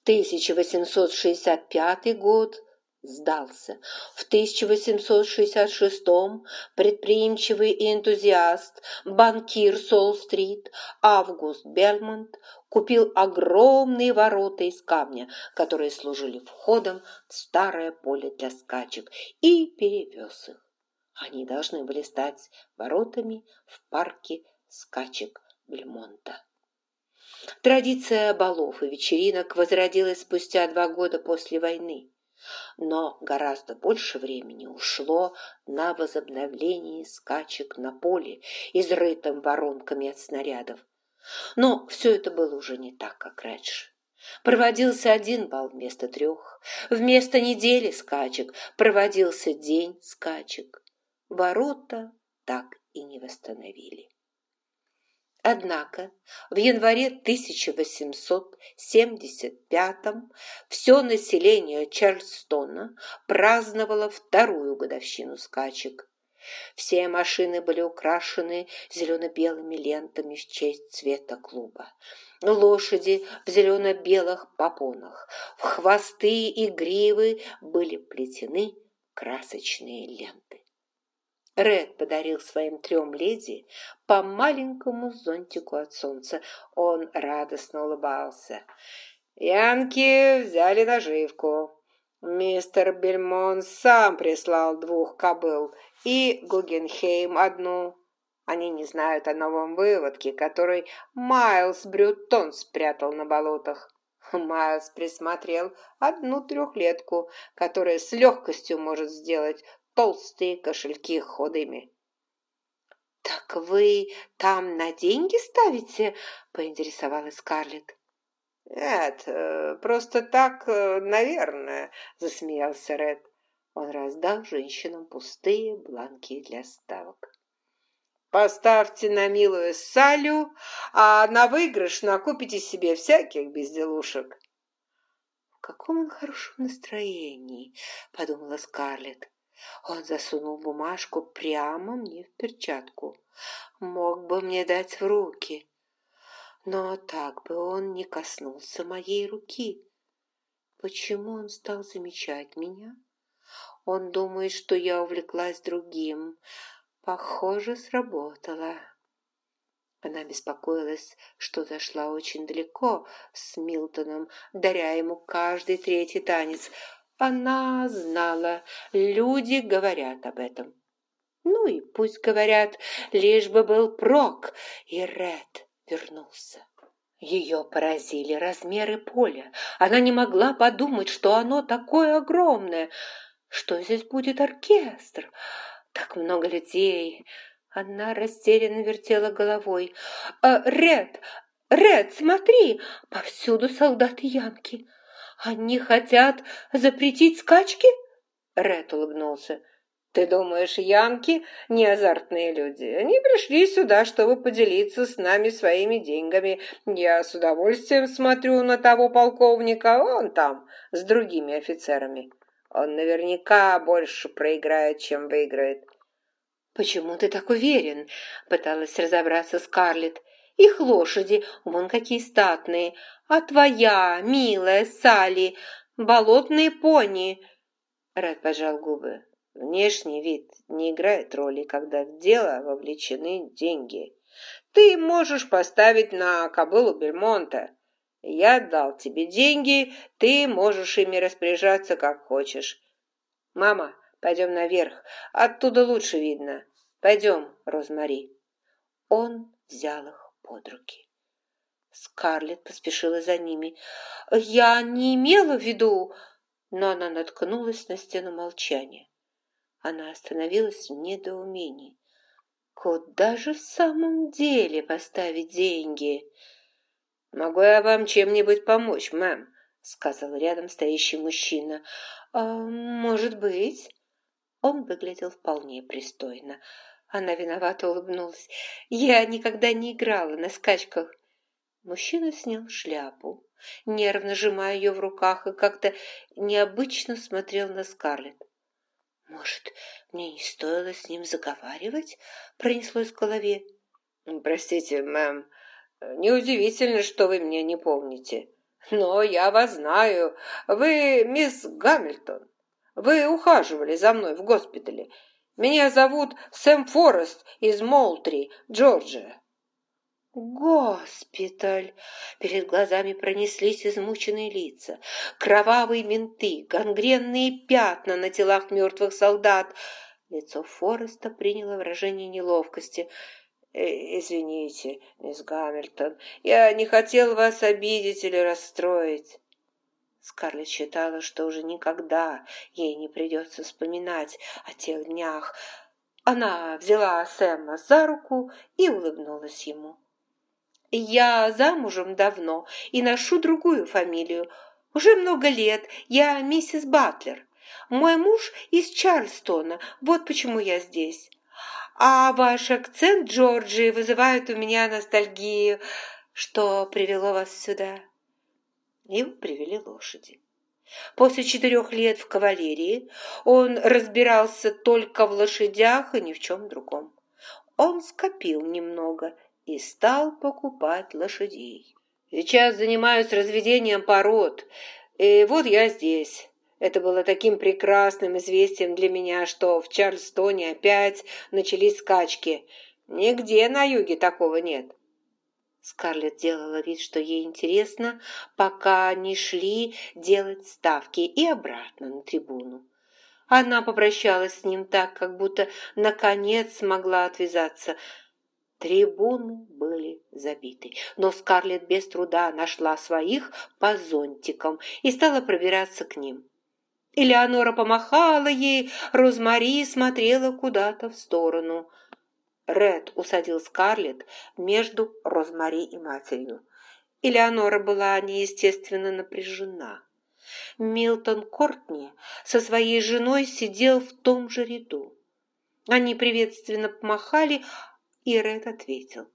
1865 год сдался. В 1866 предприимчивый и энтузиаст, банкир Солл-стрит Август Бельмонт купил огромные ворота из камня, которые служили входом в старое поле для скачек, и перевез их. Они должны были стать воротами в парке скачек Бельмонта. Традиция балов и вечеринок возродилась спустя 2 года после войны, но гораздо больше времени ушло на возобновление скачек на поле, изрытом воронками от снарядов. Но все это было уже не так, как раньше. Проводился 1 бал вместо 3, вместо недели скачек проводился день скачек. Ворота так и не восстановили. Однако в январе 1875 все население Чарльстона праздновало 2-ю годовщину скачек. Все машины были украшены зелено-белыми лентами в честь цвета клуба. Лошади в зелено-белых попонах, в хвосты и гривы были плетены красочные ленты. Ред подарил своим 3 леди по маленькому зонтику от солнца. Он радостно улыбался. Янки взяли наживку. Мистер Бельмонт сам прислал 2 кобыл и Гугенхейм 1. Они не знают о новом выводке, который Майлз Брютон спрятал на болотах. Майлз присмотрел 1 3-летку, которая с легкостью может сделать толстые кошельки худыми. «Так вы там на деньги ставите?» – поинтересовалась Скарлетт. «Нет, просто так, наверное», – засмеялся Ред. Он раздал женщинам пустые бланки для ставок. «Поставьте на милую Салю, а на выигрыш накупите себе всяких безделушек». «В каком он хорошем настроении», – подумала Скарлетт. Он засунул бумажку прямо мне в перчатку. Мог бы мне дать в руки, но так бы он не коснулся моей руки. Почему он стал замечать меня? Он думает, что я увлеклась другим. Похоже, сработало. Она беспокоилась, что зашла очень далеко с Милтоном, даря ему каждый 3-й танец. Она знала, люди говорят об этом. Ну и пусть говорят, лишь бы был прок, и Ред вернулся. Ее поразили размеры поля. Она не могла подумать, что оно такое огромное. Что здесь будет оркестр? Так много людей. Она растерянно вертела головой. «Ред, смотри, повсюду солдаты Янки. Они хотят запретить скачки?» Ред улыбнулся. «Ты думаешь, янки не азартные люди? Они пришли сюда, чтобы поделиться с нами своими деньгами. Я с удовольствием смотрю на того полковника, он там, с другими офицерами. Он наверняка больше проиграет, чем выиграет». «Почему ты так уверен?» – пыталась разобраться Скарлетт. «Их лошади, вон какие статные, а твоя, милая Салли, болотные пони». Ред пожал губы. «Внешний вид не играет роли, когда в дело вовлечены деньги. Ты можешь поставить на кобылу Бельмонта. Я дал тебе деньги, ты можешь ими распоряжаться как хочешь. Мама, пойдем наверх, оттуда лучше видно. Пойдем, Розмари». Он взял их под руки. Скарлетт поспешила за ними. «Я не имела в виду...» Но она наткнулась на стену молчания. Она остановилась в недоумении. Куда же в самом деле поставить деньги? «Могу я вам чем-нибудь помочь, мэм?» — сказал рядом стоящий мужчина. «Может быть». Он выглядел вполне пристойно. Она виновато улыбнулась. «Я никогда не играла на скачках». Мужчина снял шляпу, нервно сжимая ее в руках, и как-то необычно смотрел на Скарлетт. «Может, мне не стоило с ним заговаривать?» — пронеслось в голове. «Простите, мэм, неудивительно, что вы меня не помните. Но я вас знаю. Вы мисс Гамильтон. Вы ухаживали за мной в госпитале. Меня зовут Сэм Форест из Моултри, Джорджия». Госпиталь! Перед глазами пронеслись измученные лица, кровавые бинты, гангренные пятна на телах мертвых солдат. Лицо Фореста приняло выражение неловкости. «Извините, мисс Гамильтон, я не хотел вас обидеть или расстроить». Скарлетт считала, что уже никогда ей не придется вспоминать о тех днях. Она взяла Сэма за руку и улыбнулась ему. «Я замужем давно и ношу другую фамилию. Уже много лет. Я миссис Батлер. Мой муж из Чарльстона. Вот почему я здесь. А ваш акцент Джорджии вызывает у меня ностальгию. Что привело вас сюда?» Его привели лошади. После 4 лет в кавалерии он разбирался только в лошадях и ни в чем другом. Он скопил немного и стал покупать лошадей. Сейчас занимаюсь разведением пород, и вот я здесь. Это было таким прекрасным известием для меня, что в Чарльстоне опять начались скачки. Нигде на юге такого нет. Скарлетт делала вид, что ей интересно, пока они шли делать ставки и обратно на трибуну. Она попрощалась с ним так, как будто наконец смогла отвязаться. Трибуны были забиты, но Скарлетт без труда нашла своих по зонтикам и стала пробираться к ним. Элеонора помахала ей, Розмари смотрела куда-то в сторону. Ред усадил Скарлетт между Розмари и матерью. Элеонора была неестественно напряжена. Милтон Кортни со своей женой сидел в том же ряду. Они приветственно помахали, и Ред ответил.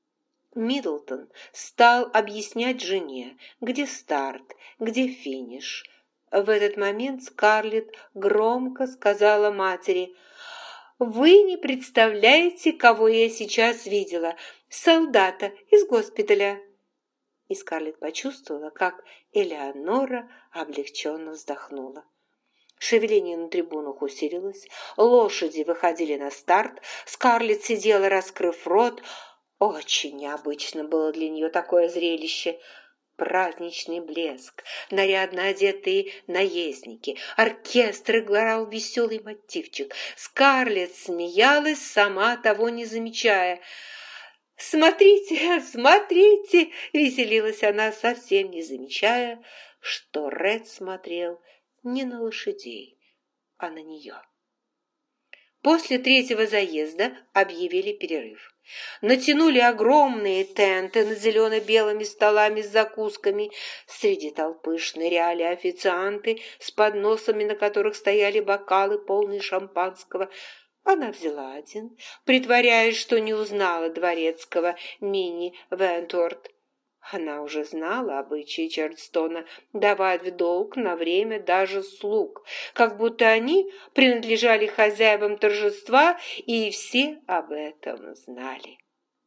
Миддлтон стал объяснять жене, где старт, где финиш. В этот момент Скарлетт громко сказала матери: «Вы не представляете, кого я сейчас видела. Солдата из госпиталя». И Скарлетт почувствовала, как Элеонора облегченно вздохнула. Шевеление на трибунах усилилось, лошади выходили на старт, Скарлетт сидела, раскрыв рот. Очень необычно было для нее такое зрелище. Праздничный блеск, нарядно одетые наездники, оркестр играл веселый мотивчик. Скарлетт смеялась, сама того не замечая. «Смотрите, смотрите!» – веселилась она, совсем не замечая, что Ред смотрел не на лошадей, а на нее. После 3-го заезда объявили перерыв. Натянули огромные тенты над зелено-белыми столами с закусками. Среди толпы шныряли официанты с подносами, на которых стояли бокалы, полные шампанского. Она взяла один, притворяясь, что не узнала дворецкого Минни Вентворт. Она уже знала обычаи Чарльстона давать в долг на время даже слуг, как будто они принадлежали хозяевам торжества, и все об этом знали.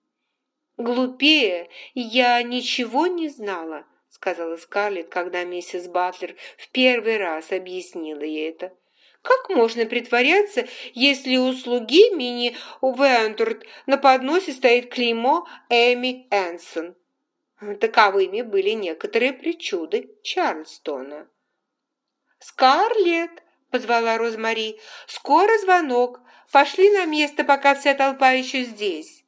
«Глупее я ничего не знала», — сказала Скарлетт, когда миссис Батлер в первый раз объяснила ей это. «Как можно притворяться, если у слуги Минни Вентворт на подносе стоит клеймо Эми Энсон?» Таковыми были некоторые причуды Чарльстона. «Скарлетт!» — позвала Розмари. «Скоро звонок. Пошли на место, пока вся толпа еще здесь».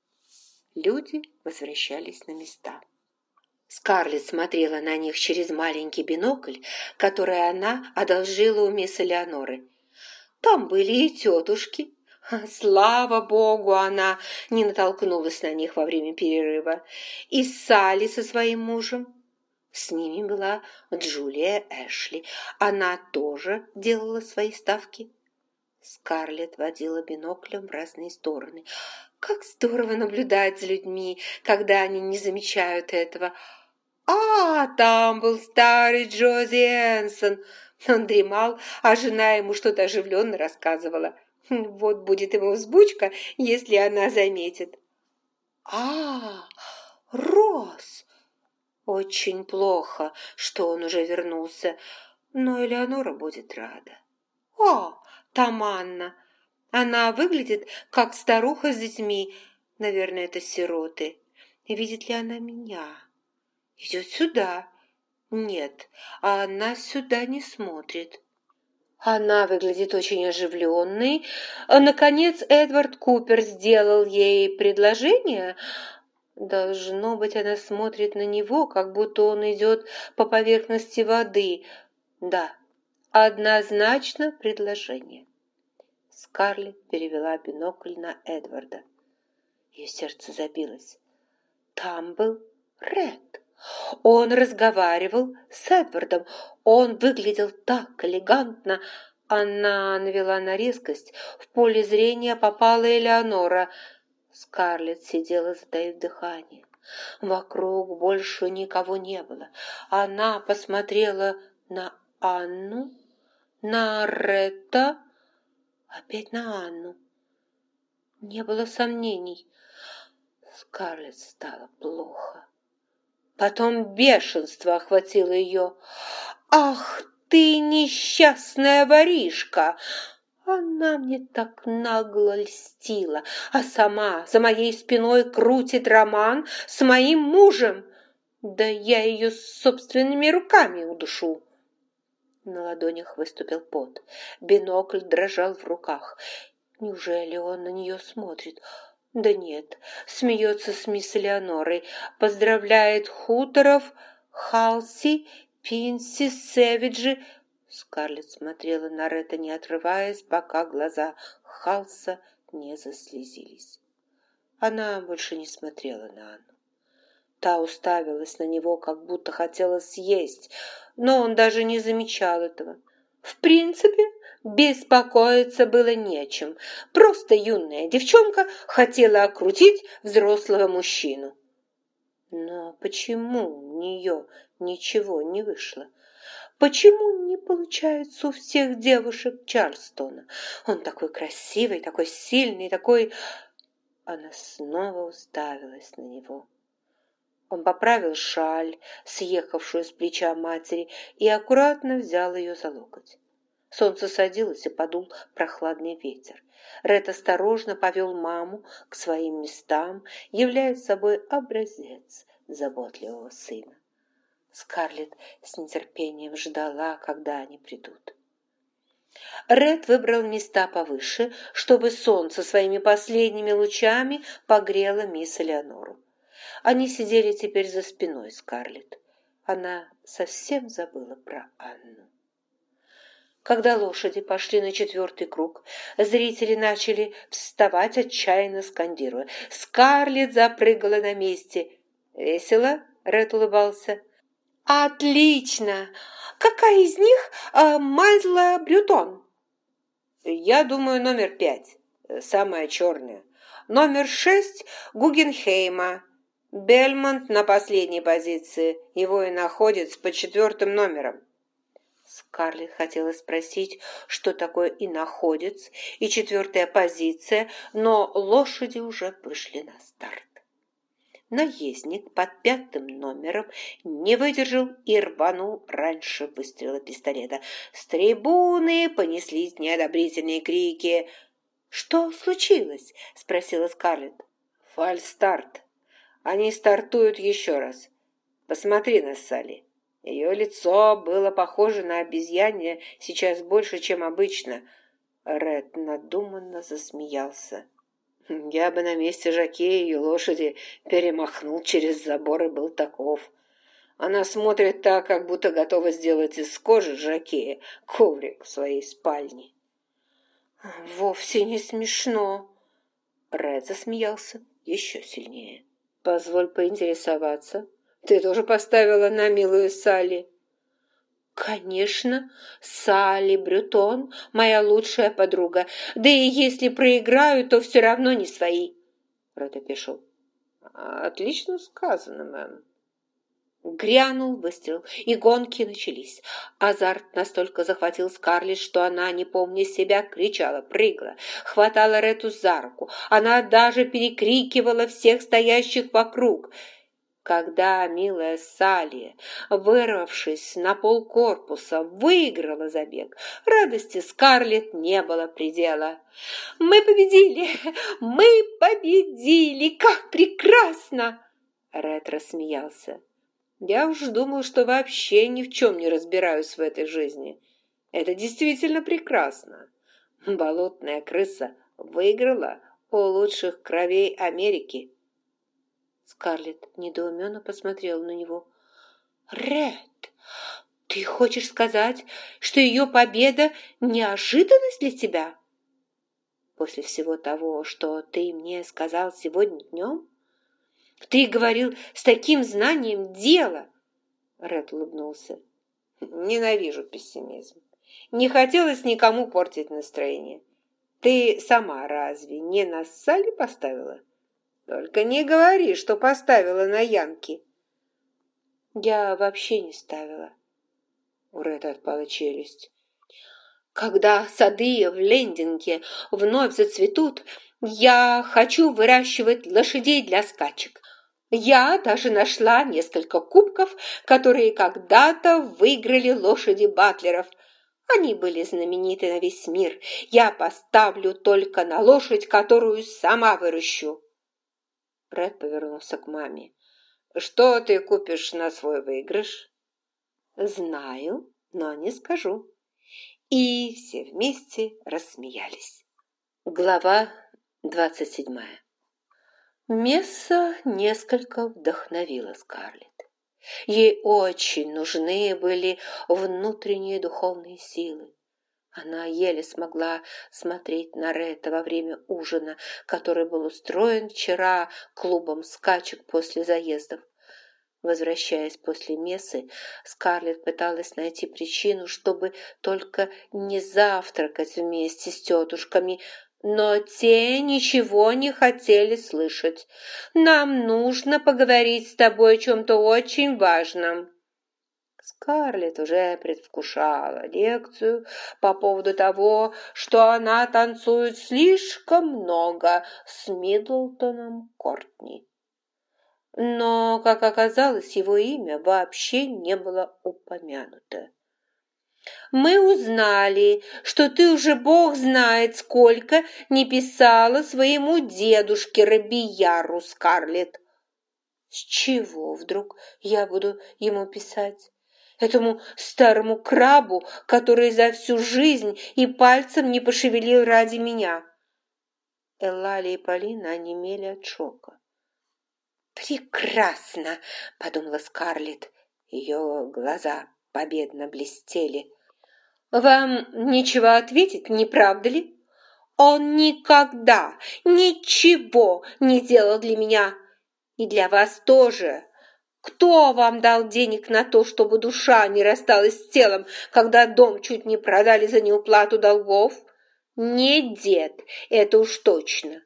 Люди возвращались на места. Скарлетт смотрела на них через маленький бинокль, который она одолжила у мисс Элеоноры. Там были и тетушки. Слава богу, она не натолкнулась на них во время перерыва. И Салли со своим мужем. С ними была Джулия Эшли. Она тоже делала свои ставки. Скарлетт водила биноклем в разные стороны. Как здорово наблюдать за людьми, когда они не замечают этого. А, там был старый Джози Энсон. Он дремал, а жена ему что-то оживленно рассказывала. Вот будет ему взбучка, если она заметит. А, Роз! Очень плохо, что он уже вернулся, но Элеонора будет рада. О, там Анна! Она выглядит, как старуха с детьми. Наверное, это сироты. Видит ли она меня? Идет сюда. Нет, она сюда не смотрит. Она выглядит очень оживленной. Наконец, Эдвард Купер сделал ей предложение. Должно быть, она смотрит на него, как будто он идет по поверхности воды. Да, однозначно предложение. Скарлетт перевела бинокль на Эдварда. Ее сердце забилось. Там был Ред. Он разговаривал с Эдвардом. Он выглядел так элегантно. Она навела на резкость. В поле зрения попала Элеонора. Скарлетт сидела, затаив дыхание. Вокруг больше никого не было. Она посмотрела на Анну, на Ретта, опять на Анну. Не было сомнений. Скарлетт стало плохо. Потом бешенство охватило ее. «Ах ты, несчастная воришка!» Она мне так нагло льстила, а сама за моей спиной крутит роман с моим мужем. Да я ее собственными руками удушу. На ладонях выступил пот. Бинокль дрожал в руках. Неужели он на нее смотрит? Да нет, смеется с мисс Элеонорой, поздравляет Хуторов, Халси, Пинси, Сэвиджи. Скарлетт смотрела на Ретта, не отрываясь, пока глаза Халса не заслезились. Она больше не смотрела на Анну. Та уставилась на него, как будто хотела съесть, но он даже не замечал этого. В принципе, беспокоиться было не о чем. Просто юная девчонка хотела окрутить взрослого мужчину. Но почему у нее ничего не вышло? Почему не получается у всех девушек Чарльстона? Он такой красивый, такой сильный, такой... Она снова уставилась на него. Он поправил шаль, съехавшую с плеча матери, и аккуратно взял ее за локоть. Солнце садилось, и подул прохладный ветер. Ред осторожно повел маму к своим местам, являя собой образец заботливого сына. Скарлетт с нетерпением ждала, когда они придут. Ред выбрал места повыше, чтобы солнце своими последними лучами погрело мисс Элеонору. Они сидели теперь за спиной Скарлетт. Она совсем забыла про Анну. Когда лошади пошли на 4-й круг, зрители начали вставать, отчаянно скандируя. Скарлетт запрыгала на месте. «Весело?» — Ред улыбался. «Отлично! Какая из них Мазла Брютон?» «Я думаю, номер 5, самая черная. Номер 6 Гугенхейма. Бельмонт на последней позиции. Его и находят под 4-м номером». Скарлетт хотела спросить, что такое иноходец и 4-я позиция, но лошади уже вышли на старт. Наездник под 5-м номером не выдержал и рванул раньше выстрела пистолета. С трибуны понеслись неодобрительные крики. «Что случилось?» – спросила Скарлетт. «Фальстарт. Они стартуют еще раз. Посмотри на Салли. Ее лицо было похоже на обезьянье сейчас больше, чем обычно». Ред надуманно засмеялся. «Я бы на месте жокея и лошади перемахнул через забор и был таков. Она смотрит так, как будто готова сделать из кожи жокея коврик в своей спальне». «Вовсе не смешно». Ред засмеялся еще сильнее. «Позволь поинтересоваться, ты тоже поставила на милую Салли?» «Конечно, Салли Брютон – моя лучшая подруга. Да и если проиграю, то все равно не свои». Ред опешил. «Отлично сказано, мэм». Грянул выстрел, и гонки начались. Азарт настолько захватил Скарлетт, что она, не помня себя, кричала, прыгала, хватала Рету за руку. Она даже перекрикивала всех стоящих вокруг. Когда милая Салли, вырвавшись на полкорпуса, выиграла забег, радости Скарлетт не было предела. «Мы победили! Мы победили! Как прекрасно!» Ред рассмеялся. «Я уж думал, что вообще ни в чем не разбираюсь в этой жизни. Это действительно прекрасно. Болотная крыса выиграла у лучших кровей Америки». Скарлетт недоуменно посмотрела на него. «Ред, ты хочешь сказать, что ее победа – неожиданность для тебя? После всего того, что ты мне сказал сегодня днем? Ты говорил с таким знанием дела!» Ред улыбнулся. «Ненавижу пессимизм. Не хотелось никому портить настроение. Ты сама разве не на Салли поставила? Только не говори, что поставила на Янки». «Я вообще не ставила». У Ретта отпала челюсть. «Когда сады в Лендинге вновь зацветут, я хочу выращивать лошадей для скачек. Я даже нашла несколько кубков, которые когда-то выиграли лошади батлеров. Они были знамениты на весь мир. Я поставлю только на лошадь, которую сама выращу». Ред повернулся к маме. «Что ты купишь на свой выигрыш?» «Знаю, но не скажу». И все вместе рассмеялись. Глава 27. Месса несколько вдохновила Скарлетт. Ей очень нужны были внутренние духовные силы. Она еле смогла смотреть на Ретта во время ужина, который был устроен вчера клубом скачек после заездов. Возвращаясь после мессы, Скарлетт пыталась найти причину, чтобы только не завтракать вместе с тетушками, но те ничего не хотели слышать. «Нам нужно поговорить с тобой о чем-то очень важном». Скарлетт уже предвкушала лекцию по поводу того, что она танцует слишком много с Миддлтоном Кортни. Но, как оказалось, его имя вообще не было упомянуто. «Мы узнали, что ты уже бог знает сколько не писала своему дедушке Робияру, Скарлетт». «С чего вдруг я буду ему писать? Этому старому крабу, который за всю жизнь и пальцем не пошевелил ради меня?» Эллалия и Полина онемели от шока. «Прекрасно!» – подумала Скарлетт. Ее глаза победно блестели. «Вам нечего ответить, не правда ли? Он никогда ничего не делал для меня. И для вас тоже. Кто вам дал денег на то, чтобы душа не рассталась с телом, когда дом чуть не продали за неуплату долгов? Не дед, это уж точно.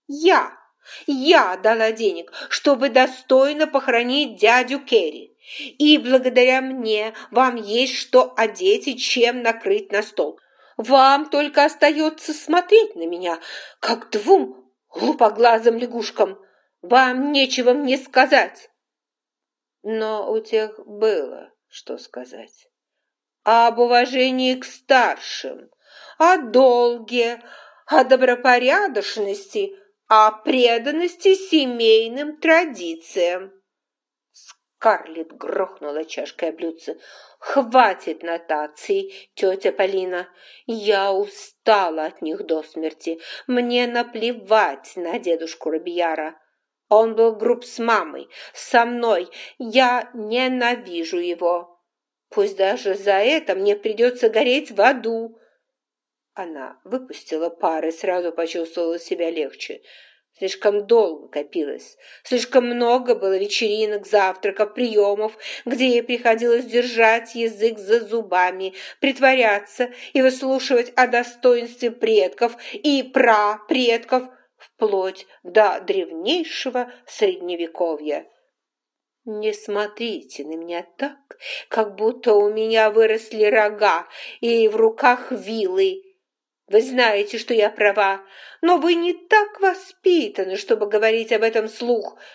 Я дала денег, чтобы достойно похоронить дядю Керри. И благодаря мне вам есть что одеть и чем накрыть на стол. Вам только остается смотреть на меня, как двум лупоглазым лягушкам. Вам нечего мне сказать». Но у тех было что сказать. Об уважении к старшим, о долге, о добропорядочности, о преданности семейным традициям. Скарлетт грохнула чашкой о блюдце. «Хватит нотаций, тетя Полина. Я устала от них до смерти. Мне наплевать на дедушку Робияра. Он был груб с мамой, со мной. Я ненавижу его. Пусть даже за это мне придется гореть в аду». Она выпустила пар и сразу почувствовала себя легче. Слишком долго копилось. Слишком много было вечеринок, завтраков, приемов, где ей приходилось держать язык за зубами, притворяться и выслушивать о достоинстве предков и прапредков, вплоть до древнейшего Средневековья. «Не смотрите на меня так, как будто у меня выросли рога и в руках вилы. Вы знаете, что я права, но вы не так воспитаны, чтобы говорить об этом вслух.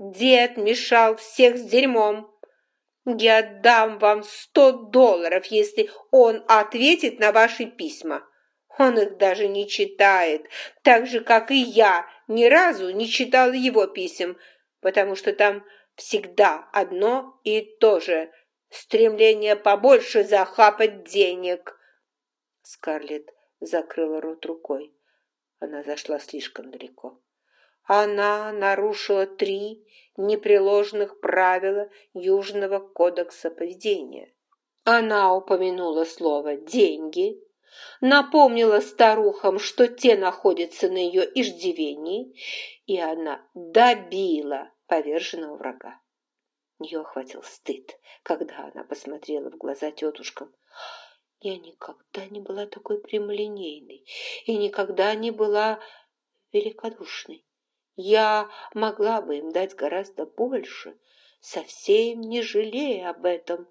Дед мешал всех с дерьмом. Я дам вам $100, если он ответит на ваши письма. Он их даже не читает, так же, как и я ни разу не читала его писем, потому что там всегда одно и то же стремление побольше захапать денег. Скарлетт закрыла рот рукой. Она зашла слишком далеко. Она нарушила 3 непреложных правила Южного кодекса поведения. Она упомянула слово «деньги», напомнила старухам, что те находятся на ее иждивении, и она добила поверженного врага. Ее охватил стыд, когда она посмотрела в глаза тетушкам. «Я никогда не была такой прямолинейной и никогда не была великодушной. Я могла бы им дать гораздо больше, совсем не жалея об этом.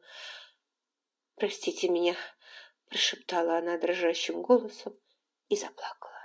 Простите меня», – прошептала она дрожащим голосом и заплакала.